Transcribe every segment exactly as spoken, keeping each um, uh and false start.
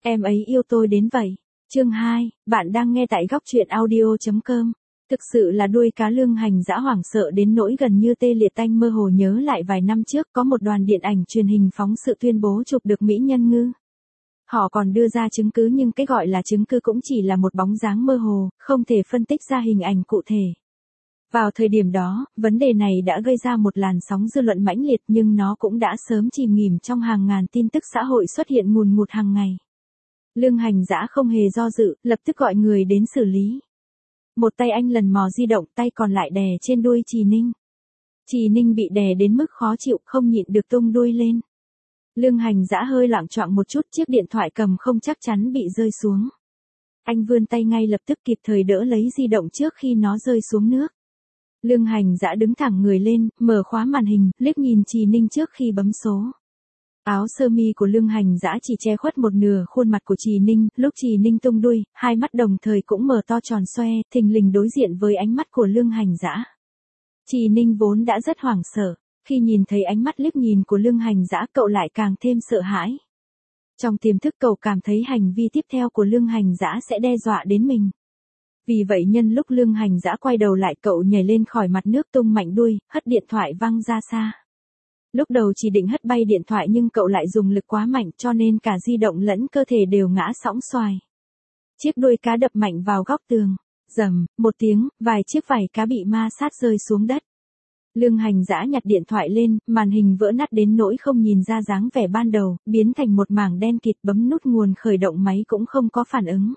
Em ấy yêu tôi đến vậy. Chương hai, bạn đang nghe tại góc truyện audio chấm com. Thực sự là đuôi cá Lương Hành Dã hoảng sợ đến nỗi gần như tê liệt. Anh mơ hồ nhớ lại vài năm trước có một đoàn điện ảnh truyền hình phóng sự tuyên bố chụp được Mỹ Nhân Ngư. Họ còn đưa ra chứng cứ nhưng cái gọi là chứng cứ cũng chỉ là một bóng dáng mơ hồ, không thể phân tích ra hình ảnh cụ thể. Vào thời điểm đó, vấn đề này đã gây ra một làn sóng dư luận mãnh liệt nhưng nó cũng đã sớm chìm nghỉm trong hàng ngàn tin tức xã hội xuất hiện ngùn ngụt hàng ngày. Lương Hành Dã không hề do dự, lập tức gọi người đến xử lý. Một tay anh lần mò di động, tay còn lại đè trên đuôi Trì Ninh. Trì Ninh bị đè đến mức khó chịu, không nhịn được tung đuôi lên. Lương Hành Dã hơi loạng choạng một chút, chiếc điện thoại cầm không chắc chắn bị rơi xuống. Anh vươn tay ngay lập tức kịp thời đỡ lấy di động trước khi nó rơi xuống nước. Lương Hành Dã đứng thẳng người lên, mở khóa màn hình, liếc nhìn Trì Ninh trước khi bấm số. Áo sơ mi của Lương Hành Dã chỉ che khuất một nửa khuôn mặt của Trì Ninh, lúc Trì Ninh tung đuôi, hai mắt đồng thời cũng mở to tròn xoe, thình lình đối diện với ánh mắt của Lương Hành Dã. Trì Ninh vốn đã rất hoảng sợ, khi nhìn thấy ánh mắt liếc nhìn của Lương Hành Dã cậu lại càng thêm sợ hãi. Trong tiềm thức cậu cảm thấy hành vi tiếp theo của Lương Hành Dã sẽ đe dọa đến mình. Vì vậy nhân lúc Lương Hành Dã quay đầu lại cậu nhảy lên khỏi mặt nước tung mạnh đuôi, hất điện thoại văng ra xa. Lúc đầu chỉ định hất bay điện thoại nhưng cậu lại dùng lực quá mạnh cho nên cả di động lẫn cơ thể đều ngã sõng xoài. Chiếc đuôi cá đập mạnh vào góc tường. Rầm, một tiếng, vài chiếc vảy cá bị ma sát rơi xuống đất. Lương Hành Dã nhặt điện thoại lên, màn hình vỡ nát đến nỗi không nhìn ra dáng vẻ ban đầu, biến thành một mảng đen kịt, bấm nút nguồn khởi động máy cũng không có phản ứng.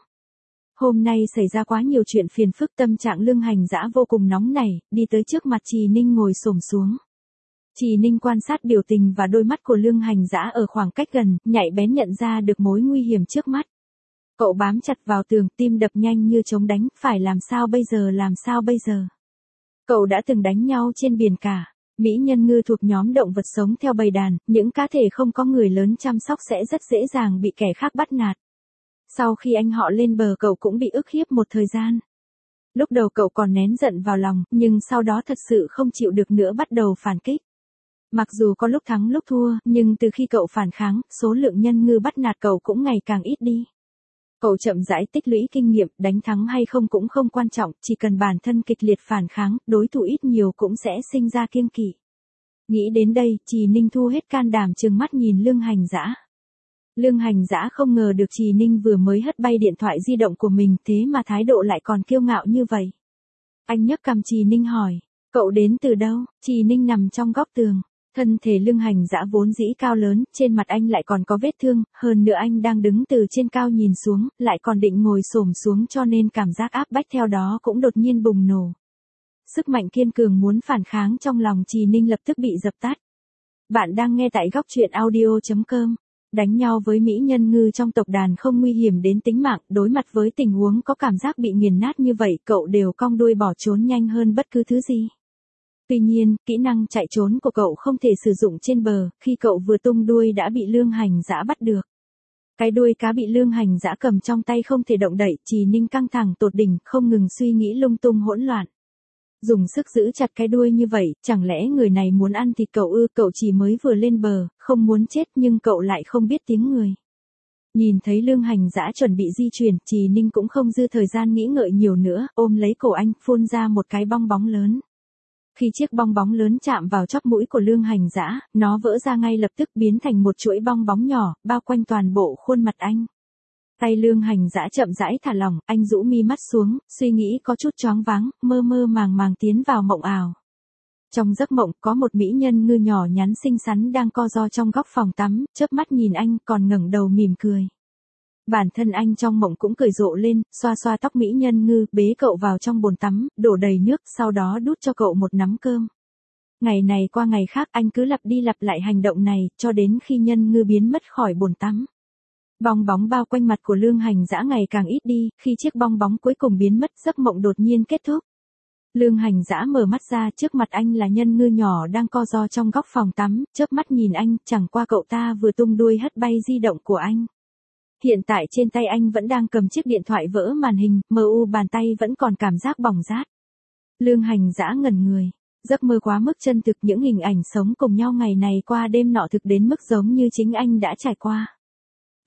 Hôm nay xảy ra quá nhiều chuyện phiền phức, tâm trạng Lương Hành Dã vô cùng nóng nảy, đi tới trước mặt Trì Ninh ngồi xổm xuống. Trì Ninh quan sát biểu tình và đôi mắt của Lương Hành Dã ở khoảng cách gần, nhạy bén nhận ra được mối nguy hiểm trước mắt. Cậu bám chặt vào tường, tim đập nhanh như trống đánh, phải làm sao bây giờ làm sao bây giờ. Cậu đã từng đánh nhau trên biển cả. Mỹ nhân ngư thuộc nhóm động vật sống theo bầy đàn, những cá thể không có người lớn chăm sóc sẽ rất dễ dàng bị kẻ khác bắt nạt. Sau khi anh họ lên bờ cậu cũng bị ức hiếp một thời gian. Lúc đầu cậu còn nén giận vào lòng, nhưng sau đó thật sự không chịu được nữa bắt đầu phản kích. Mặc dù có lúc thắng lúc thua, nhưng từ khi cậu phản kháng, số lượng nhân ngư bắt nạt cậu cũng ngày càng ít đi. Cậu chậm rãi tích lũy kinh nghiệm, đánh thắng hay không cũng không quan trọng, chỉ cần bản thân kịch liệt phản kháng, đối thủ ít nhiều cũng sẽ sinh ra kiêng kỵ. Nghĩ đến đây, Trì Ninh thu hết can đảm trừng mắt nhìn Lương Hành Dã. Lương Hành Dã không ngờ được Trì Ninh vừa mới hất bay điện thoại di động của mình, thế mà thái độ lại còn kiêu ngạo như vậy. Anh nhấc cằm Trì Ninh hỏi, cậu đến từ đâu? Trì Ninh nằm trong góc tường. Thân thể Lương Hành Dã vốn dĩ cao lớn, trên mặt anh lại còn có vết thương, hơn nữa anh đang đứng từ trên cao nhìn xuống, lại còn định ngồi xổm xuống cho nên cảm giác áp bách theo đó cũng đột nhiên bùng nổ. Sức mạnh kiên cường muốn phản kháng trong lòng Trì Ninh lập tức bị dập tắt. Bạn đang nghe tại góc truyện audio chấm com. Đánh nhau với Mỹ Nhân Ngư trong tộc đàn không nguy hiểm đến tính mạng, đối mặt với tình huống có cảm giác bị nghiền nát như vậy cậu đều cong đuôi bỏ trốn nhanh hơn bất cứ thứ gì. Tuy nhiên, kỹ năng chạy trốn của cậu không thể sử dụng trên bờ, khi cậu vừa tung đuôi đã bị Lương Hành Dã bắt được. Cái đuôi cá bị Lương Hành Dã cầm trong tay không thể động đậy, Trì Ninh căng thẳng tột đỉnh, không ngừng suy nghĩ lung tung hỗn loạn. Dùng sức giữ chặt cái đuôi như vậy, chẳng lẽ người này muốn ăn thịt cậu ư? Cậu chỉ mới vừa lên bờ, không muốn chết nhưng cậu lại không biết tiếng người. Nhìn thấy Lương Hành Dã chuẩn bị di chuyển, Trì Ninh cũng không dư thời gian nghĩ ngợi nhiều nữa, ôm lấy cổ anh, phun ra một cái bong bóng lớn. Khi chiếc bong bóng lớn chạm vào chóp mũi của Lương Hành Dã, nó vỡ ra ngay lập tức biến thành một chuỗi bong bóng nhỏ, bao quanh toàn bộ khuôn mặt anh. Tay Lương Hành Dã chậm rãi thả lỏng, anh rũ mi mắt xuống, suy nghĩ có chút choáng váng, mơ mơ màng màng tiến vào mộng ảo. Trong giấc mộng, có một mỹ nhân ngư nhỏ nhắn xinh xắn đang co ro trong góc phòng tắm, chớp mắt nhìn anh, còn ngẩng đầu mỉm cười. Bản thân anh trong mộng cũng cười rộ lên, xoa xoa tóc mỹ nhân ngư, bế cậu vào trong bồn tắm, đổ đầy nước, sau đó đút cho cậu một nắm cơm. Ngày này qua ngày khác anh cứ lặp đi lặp lại hành động này, cho đến khi nhân ngư biến mất khỏi bồn tắm. Bong bóng bao quanh mặt của Lương Hành Dã ngày càng ít đi, khi chiếc bong bóng cuối cùng biến mất, giấc mộng đột nhiên kết thúc. Lương Hành Dã mở mắt ra, trước mặt anh là nhân ngư nhỏ đang co ro trong góc phòng tắm, chớp mắt nhìn anh, chẳng qua cậu ta vừa tung đuôi hất bay di động của anh. Hiện tại trên tay anh vẫn đang cầm chiếc điện thoại vỡ màn hình, mờ u bàn tay vẫn còn cảm giác bỏng rát. Lương Hành Dã ngẩn người. Giấc mơ quá mức chân thực, những hình ảnh sống cùng nhau ngày này qua đêm nọ thực đến mức giống như chính anh đã trải qua.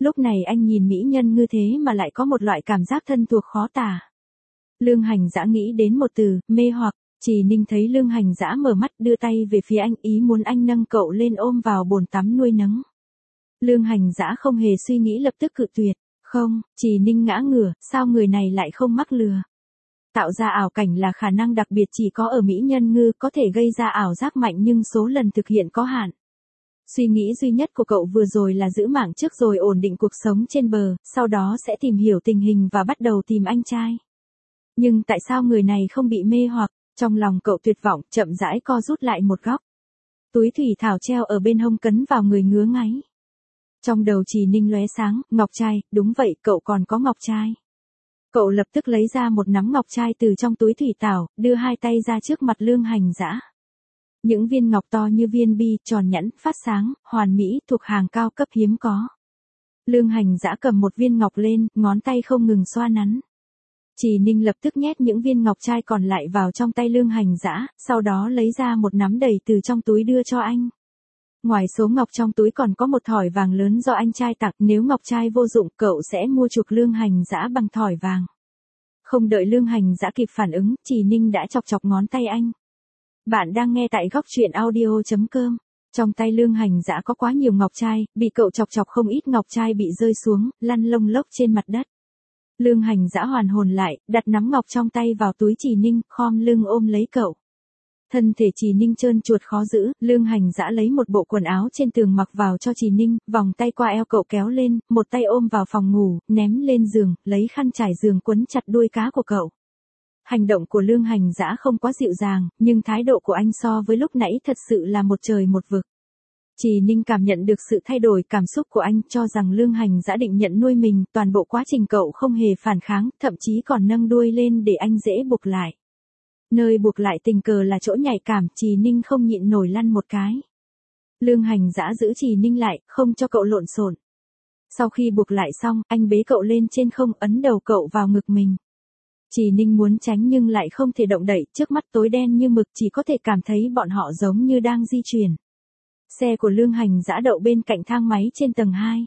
Lúc này anh nhìn mỹ nhân ngư thế mà lại có một loại cảm giác thân thuộc khó tả. Lương Hành Dã nghĩ đến một từ, mê hoặc. Trì Ninh thấy Lương Hành Dã mở mắt đưa tay về phía anh, ý muốn anh nâng cậu lên ôm vào bồn tắm nuôi nấng. Lương Hành Dã không hề suy nghĩ lập tức cự tuyệt. Không, Trì Ninh ngã ngửa, sao người này lại không mắc lừa. Tạo ra ảo cảnh là khả năng đặc biệt chỉ có ở mỹ nhân ngư, có thể gây ra ảo giác mạnh nhưng số lần thực hiện có hạn. Suy nghĩ duy nhất của cậu vừa rồi là giữ mạng trước rồi ổn định cuộc sống trên bờ, sau đó sẽ tìm hiểu tình hình và bắt đầu tìm anh trai. Nhưng tại sao người này không bị mê hoặc, trong lòng cậu tuyệt vọng, chậm rãi co rút lại một góc. Túi thủy thảo treo ở bên hông cấn vào người ngứa ngáy. Trong đầu Trì Ninh lóe sáng, ngọc trai, đúng vậy, cậu còn có ngọc trai. Cậu lập tức lấy ra một nắm ngọc trai từ trong túi thủy thảo, đưa hai tay ra trước mặt Lương Hành Dã. Những viên ngọc to như viên bi, tròn nhẵn, phát sáng, hoàn mỹ, thuộc hàng cao cấp hiếm có. Lương Hành Dã cầm một viên ngọc lên, ngón tay không ngừng xoa nắn. Trì Ninh lập tức nhét những viên ngọc trai còn lại vào trong tay Lương Hành Dã, sau đó lấy ra một nắm đầy từ trong túi đưa cho anh. Ngoài số ngọc trong túi còn có một thỏi vàng lớn do anh trai tặng, nếu ngọc trai vô dụng cậu sẽ mua chuộc Lương Hành Dã bằng thỏi vàng. Không đợi Lương Hành Dã kịp phản ứng, Trì Ninh đã chọc chọc ngón tay anh. Bạn đang nghe tại góc truyện audio chấm com. Trong tay Lương Hành Dã có quá nhiều ngọc trai, bị cậu chọc chọc không ít ngọc trai bị rơi xuống, lăn lông lốc trên mặt đất. Lương Hành Dã hoàn hồn lại, đặt nắm ngọc trong tay vào túi Trì Ninh, khom lưng ôm lấy cậu. Thân thể Trì Ninh trơn chuột khó giữ, Lương Hành Dã lấy một bộ quần áo trên tường mặc vào cho Trì Ninh, vòng tay qua eo cậu kéo lên, một tay ôm vào phòng ngủ, ném lên giường, lấy khăn trải giường quấn chặt đuôi cá của cậu. Hành động của Lương Hành Dã không quá dịu dàng, nhưng thái độ của anh so với lúc nãy thật sự là một trời một vực. Trì Ninh cảm nhận được sự thay đổi cảm xúc của anh, cho rằng Lương Hành Dã định nhận nuôi mình, toàn bộ quá trình cậu không hề phản kháng, thậm chí còn nâng đuôi lên để anh dễ buộc lại. Nơi buộc lại tình cờ là chỗ nhạy cảm, Trì Ninh không nhịn nổi lăn một cái. Lương Hành Dã giữ Trì Ninh lại, không cho cậu lộn xộn. Sau khi buộc lại xong, anh bế cậu lên trên không, ấn đầu cậu vào ngực mình. Trì Ninh muốn tránh nhưng lại không thể động đậy, trước mắt tối đen như mực, chỉ có thể cảm thấy bọn họ giống như đang di chuyển. Xe của Lương Hành Dã đậu bên cạnh thang máy trên tầng hai.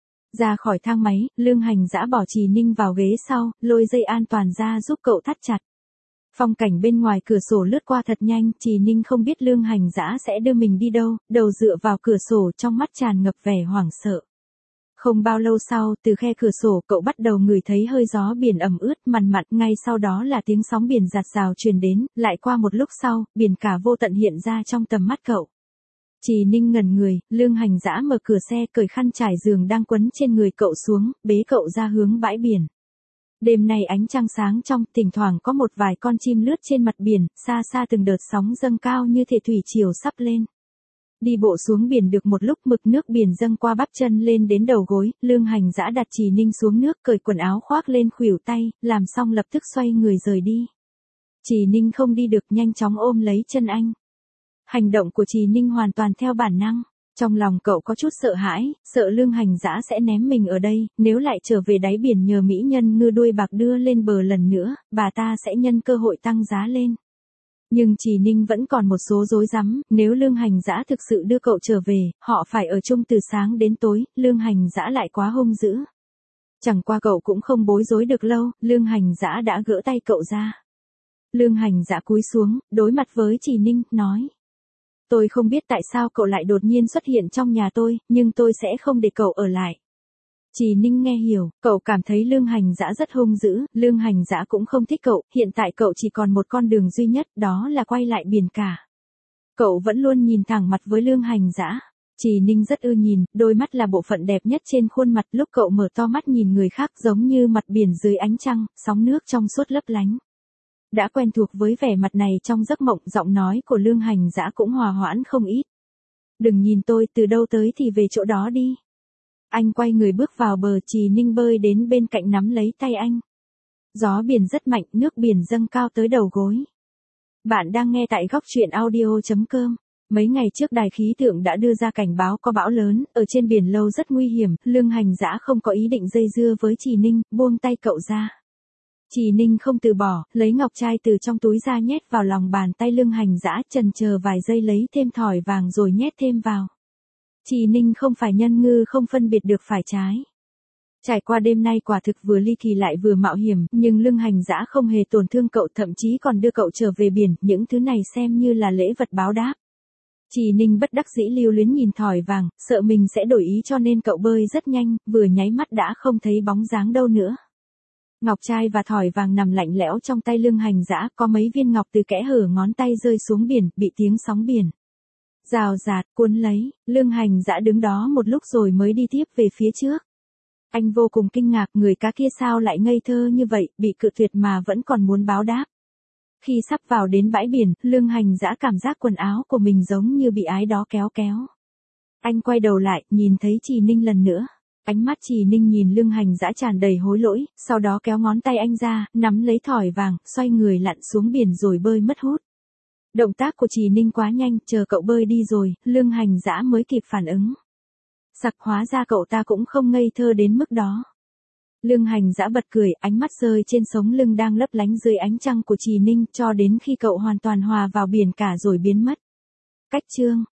Ra khỏi thang máy, Lương Hành Dã bỏ Trì Ninh vào ghế sau, lôi dây an toàn ra giúp cậu thắt chặt. Phong cảnh bên ngoài cửa sổ lướt qua thật nhanh, Trì Ninh không biết Lương Hành Dã sẽ đưa mình đi đâu, đầu dựa vào cửa sổ, trong mắt tràn ngập vẻ hoảng sợ. Không bao lâu sau, từ khe cửa sổ cậu bắt đầu ngửi thấy hơi gió biển ẩm ướt mằn mặn, ngay sau đó là tiếng sóng biển giạt rào truyền đến, lại qua một lúc sau, biển cả vô tận hiện ra trong tầm mắt cậu. Trì Ninh ngẩn người, Lương Hành Dã mở cửa xe, cởi khăn trải giường đang quấn trên người cậu xuống, bế cậu ra hướng bãi biển. Đêm nay ánh trăng sáng trong, thỉnh thoảng có một vài con chim lướt trên mặt biển, xa xa từng đợt sóng dâng cao như thể thủy triều sắp lên. Đi bộ xuống biển được một lúc, mực nước biển dâng qua bắp chân lên đến đầu gối, Lương Hành Dã đặt Trì Ninh xuống nước, cởi quần áo khoác lên khuỷu tay, làm xong lập tức xoay người rời đi. Trì Ninh không đi được, nhanh chóng ôm lấy chân anh. Hành động của Trì Ninh hoàn toàn theo bản năng. Trong lòng cậu có chút sợ hãi, sợ Lương Hành Dã sẽ ném mình ở đây, nếu lại trở về đáy biển nhờ mỹ nhân ngư đuôi bạc đưa lên bờ lần nữa, bà ta sẽ nhân cơ hội tăng giá lên. Nhưng Trì Ninh vẫn còn một số rối rắm, nếu Lương Hành Dã thực sự đưa cậu trở về, họ phải ở chung từ sáng đến tối, Lương Hành Dã lại quá hung dữ. Chẳng qua cậu cũng không bối rối được lâu, Lương Hành Dã đã gỡ tay cậu ra. Lương Hành Dã cúi xuống, đối mặt với Trì Ninh, nói. Tôi không biết tại sao cậu lại đột nhiên xuất hiện trong nhà tôi, nhưng tôi sẽ không để cậu ở lại. Trì Ninh nghe hiểu, cậu cảm thấy Lương Hành Dã rất hung dữ, Lương Hành Dã cũng không thích cậu, hiện tại cậu chỉ còn một con đường duy nhất, đó là quay lại biển cả. Cậu vẫn luôn nhìn thẳng mặt với Lương Hành Dã. Trì Ninh rất ưa nhìn, đôi mắt là bộ phận đẹp nhất trên khuôn mặt, lúc cậu mở to mắt nhìn người khác giống như mặt biển dưới ánh trăng, sóng nước trong suốt lấp lánh. Đã quen thuộc với vẻ mặt này trong giấc mộng, giọng nói của Lương Hành Dã cũng hòa hoãn không ít. Đừng nhìn tôi, từ đâu tới thì về chỗ đó đi. Anh quay người bước vào bờ, Trì Ninh bơi đến bên cạnh nắm lấy tay anh. Gió biển rất mạnh, nước biển dâng cao tới đầu gối. Bạn đang nghe tại góc truyện audio chấm com. Mấy ngày trước đài khí tượng đã đưa ra cảnh báo có bão lớn, ở trên biển lâu rất nguy hiểm, Lương Hành Dã không có ý định dây dưa với Trì Ninh, buông tay cậu ra. Trì Ninh không từ bỏ, lấy ngọc trai từ trong túi ra nhét vào lòng bàn tay Lương Hành Dã, chần chờ vài giây lấy thêm thỏi vàng rồi nhét thêm vào. Trì Ninh không phải nhân ngư không phân biệt được phải trái. Trải qua đêm nay quả thực vừa ly kỳ lại vừa mạo hiểm, nhưng lương hành dã không hề tổn thương cậu, thậm chí còn đưa cậu trở về biển, những thứ này xem như là lễ vật báo đáp. Trì Ninh bất đắc dĩ lưu luyến nhìn thỏi vàng, sợ mình sẽ đổi ý cho nên cậu bơi rất nhanh, vừa nháy mắt đã không thấy bóng dáng đâu nữa. Ngọc trai và thỏi vàng nằm lạnh lẽo trong tay lương hành dã, có mấy viên ngọc từ kẽ hở ngón tay rơi xuống biển, bị tiếng sóng biển rào rạt cuốn lấy. Lương hành dã đứng đó một lúc rồi mới đi tiếp về phía trước. Anh vô cùng kinh ngạc, người cá kia sao lại ngây thơ như vậy, bị cự tuyệt mà vẫn còn muốn báo đáp. Khi sắp vào đến bãi biển, lương hành dã cảm giác quần áo của mình giống như bị ai đó kéo kéo. Anh quay đầu lại, nhìn thấy Trì Ninh lần nữa. Ánh mắt Trì Ninh nhìn lương hành dã tràn đầy hối lỗi, sau đó kéo ngón tay anh ra, nắm lấy thỏi vàng, xoay người lặn xuống biển rồi bơi mất hút. Động tác của Trì Ninh quá nhanh, chờ cậu bơi đi rồi, lương hành dã mới kịp phản ứng. Sặc, hóa ra cậu ta cũng không ngây thơ đến mức đó. Lương hành dã bật cười, ánh mắt rơi trên sống lưng đang lấp lánh dưới ánh trăng của Trì Ninh cho đến khi cậu hoàn toàn hòa vào biển cả rồi biến mất. Cách chương